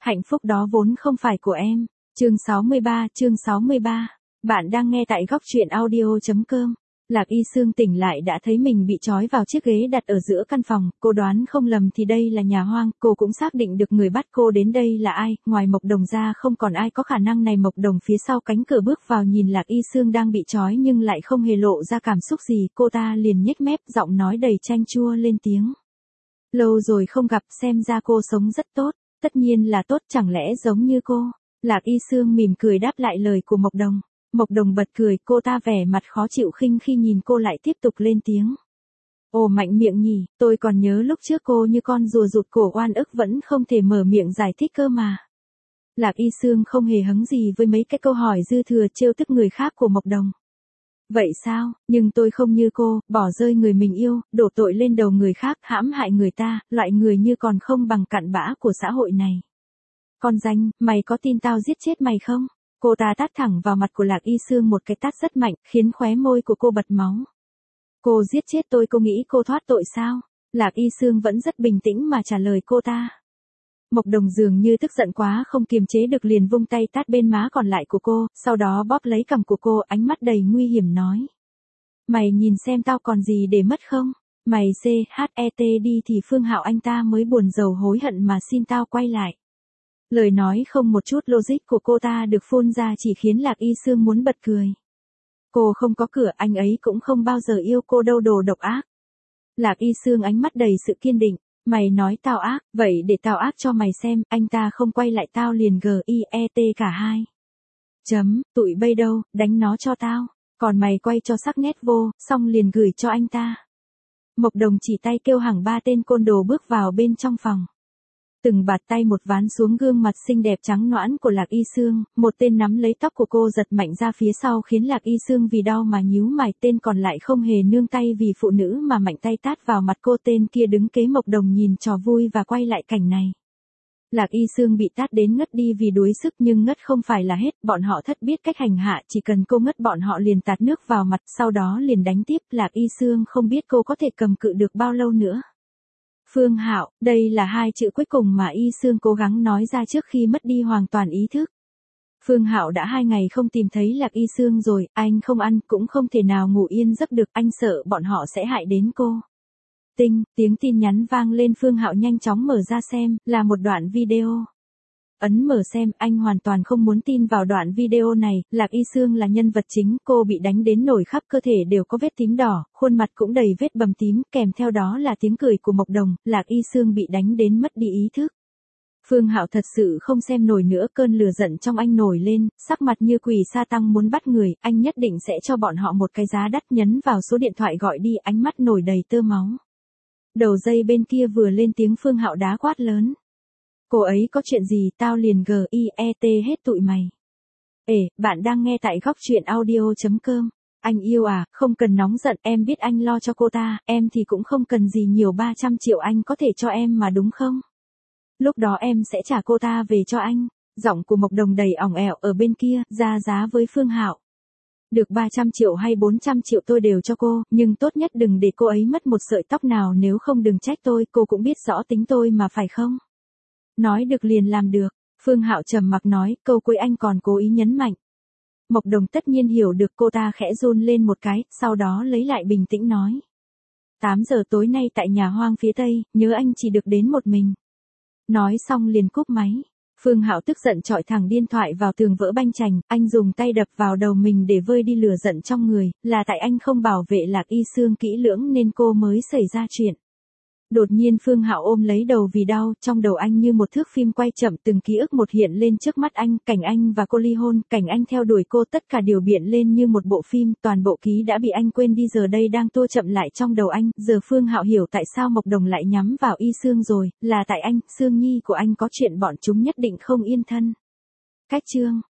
Hạnh phúc đó vốn không phải của em. Chương 63. Bạn đang nghe tại góc truyện audio.com. Lạc Y Sương tỉnh lại đã thấy mình bị trói vào chiếc ghế đặt ở giữa căn phòng, cô đoán không lầm thì đây là nhà hoang, cô cũng xác định được người bắt cô đến đây là ai, ngoài Mộc Đồng ra không còn ai có khả năng này. Mộc Đồng phía sau cánh cửa bước vào nhìn Lạc Y Sương đang bị trói nhưng lại không hề lộ ra cảm xúc gì, cô ta liền nhếch mép, giọng nói đầy chanh chua lên tiếng. Lâu rồi không gặp, xem ra cô sống rất tốt. Tất nhiên là tốt, chẳng lẽ giống như cô? Lạc Y Sương mỉm cười đáp lại lời của Mộc Đồng. Mộc Đồng bật cười, cô ta vẻ mặt khó chịu khinh khi nhìn cô lại tiếp tục lên tiếng. Ồ, mạnh miệng nhỉ, tôi còn nhớ lúc trước cô như con rùa rụt cổ oan ức vẫn không thể mở miệng giải thích cơ mà. Lạc Y Sương không hề hứng gì với mấy cái câu hỏi dư thừa trêu tức người khác của Mộc Đồng. Vậy sao, nhưng tôi không như cô, bỏ rơi người mình yêu, đổ tội lên đầu người khác, hãm hại người ta, loại người như còn không bằng cặn bã của xã hội này. Con danh, mày có tin tao giết chết mày không? Cô ta tát thẳng vào mặt của Lạc Y Sương một cái tát rất mạnh, khiến khóe môi của cô bật máu. Cô giết chết tôi, cô nghĩ cô thoát tội sao? Lạc Y Sương vẫn rất bình tĩnh mà trả lời cô ta. Mộc Đồng dường như tức giận quá không kiềm chế được liền vung tay tát bên má còn lại của cô, sau đó bóp lấy cằm của cô, ánh mắt đầy nguy hiểm nói. Mày nhìn xem tao còn gì để mất không? Mày CHET đi thì Phương Hạo anh ta mới buồn rầu hối hận mà xin tao quay lại. Lời nói không một chút logic của cô ta được phun ra chỉ khiến Lạc Y Sương muốn bật cười. Cô không có cửa, anh ấy cũng không bao giờ yêu cô đâu, đồ độc ác. Lạc Y Sương ánh mắt đầy sự kiên định. Mày nói tao ác, vậy để tao ác cho mày xem, anh ta không quay lại tao liền GIET cả hai. Tụi bây đâu, đánh nó cho tao, còn mày quay cho sắc nét vô, xong liền gửi cho anh ta. Mộc Đồng chỉ tay kêu hàng 3 tên côn đồ bước vào bên trong phòng. Từng bạt tay một ván xuống gương mặt xinh đẹp trắng nõn của Lạc Y Sương, một tên nắm lấy tóc của cô giật mạnh ra phía sau khiến Lạc Y Sương vì đau mà nhíu mày, tên còn lại không hề nương tay vì phụ nữ mà mạnh tay tát vào mặt cô. Tên kia đứng kế Mộc Đồng nhìn trò vui và quay lại cảnh này. Lạc Y Sương bị tát đến ngất đi vì đuối sức nhưng ngất không phải là hết, bọn họ thất biết cách hành hạ, chỉ cần cô ngất bọn họ liền tạt nước vào mặt, sau đó liền đánh tiếp. Lạc Y Sương không biết cô có thể cầm cự được bao lâu nữa. Phương Hạo, đây là 2 chữ cuối cùng mà Y Sương cố gắng nói ra trước khi mất đi hoàn toàn ý thức. Phương Hạo đã 2 ngày không tìm thấy Lạc Y Sương rồi, anh không ăn cũng không thể nào ngủ yên giấc được, anh sợ bọn họ sẽ hại đến cô. Tiếng tin nhắn vang lên, Phương Hạo nhanh chóng mở ra xem, là một đoạn video. Ấn mở xem, anh hoàn toàn không muốn tin vào đoạn video này. Lạc Y Sương là nhân vật chính, cô bị đánh đến nổi khắp cơ thể đều có vết tím đỏ, khuôn mặt cũng đầy vết bầm tím, kèm theo đó là tiếng cười của Mộc Đồng. Lạc Y Sương bị đánh đến mất đi ý thức. Phương Hạo thật sự không xem nổi nữa, cơn lửa giận trong anh nổi lên, sắc mặt như quỷ sa tăng muốn bắt người, anh nhất định sẽ cho bọn họ một cái giá đắt. Nhấn vào số điện thoại gọi đi, ánh mắt nổi đầy tơ máu. Đầu dây bên kia vừa lên tiếng, Phương Hạo đá quát lớn. Cô ấy có chuyện gì tao liền GIET hết tụi mày. Bạn đang nghe tại góc truyện audio.com. Anh yêu à, không cần nóng giận, em biết anh lo cho cô ta, em thì cũng không cần gì nhiều, 300 triệu anh có thể cho em mà đúng không? Lúc đó em sẽ trả cô ta về cho anh. Giọng của Mộc Đồng đầy ỏng ẻo ở bên kia, ra giá với Phương Hạo. Được 300 triệu hay 400 triệu tôi đều cho cô, nhưng tốt nhất đừng để cô ấy mất một sợi tóc nào, nếu không đừng trách tôi, cô cũng biết rõ tính tôi mà phải không? Nói được liền làm được. Phương Hạo trầm mặc nói, câu cuối anh còn cố ý nhấn mạnh. Mộc Đồng tất nhiên hiểu được, cô ta khẽ run lên một cái, sau đó lấy lại bình tĩnh nói. 8 giờ tối nay tại nhà hoang phía tây, nhớ anh chỉ được đến một mình. Nói xong liền cúp máy. Phương Hạo tức giận chọi thẳng điện thoại vào tường vỡ banh chành, anh dùng tay đập vào đầu mình để vơi đi lửa giận trong người, là tại anh không bảo vệ Lạc Y Sương kỹ lưỡng nên cô mới xảy ra chuyện. Đột nhiên Phương Hạo ôm lấy đầu vì đau, trong đầu anh như một thước phim quay chậm, từng ký ức một hiện lên trước mắt anh, cảnh anh và cô ly hôn, cảnh anh theo đuổi cô, tất cả đều hiện lên như một bộ phim, toàn bộ ký đã bị anh quên đi giờ đây đang tô chậm lại trong đầu anh. Giờ Phương Hạo hiểu tại sao Mộc Đồng lại nhắm vào Y Sương rồi, là tại anh, Sương Nhi của anh có chuyện, bọn chúng nhất định không yên thân. Cách chương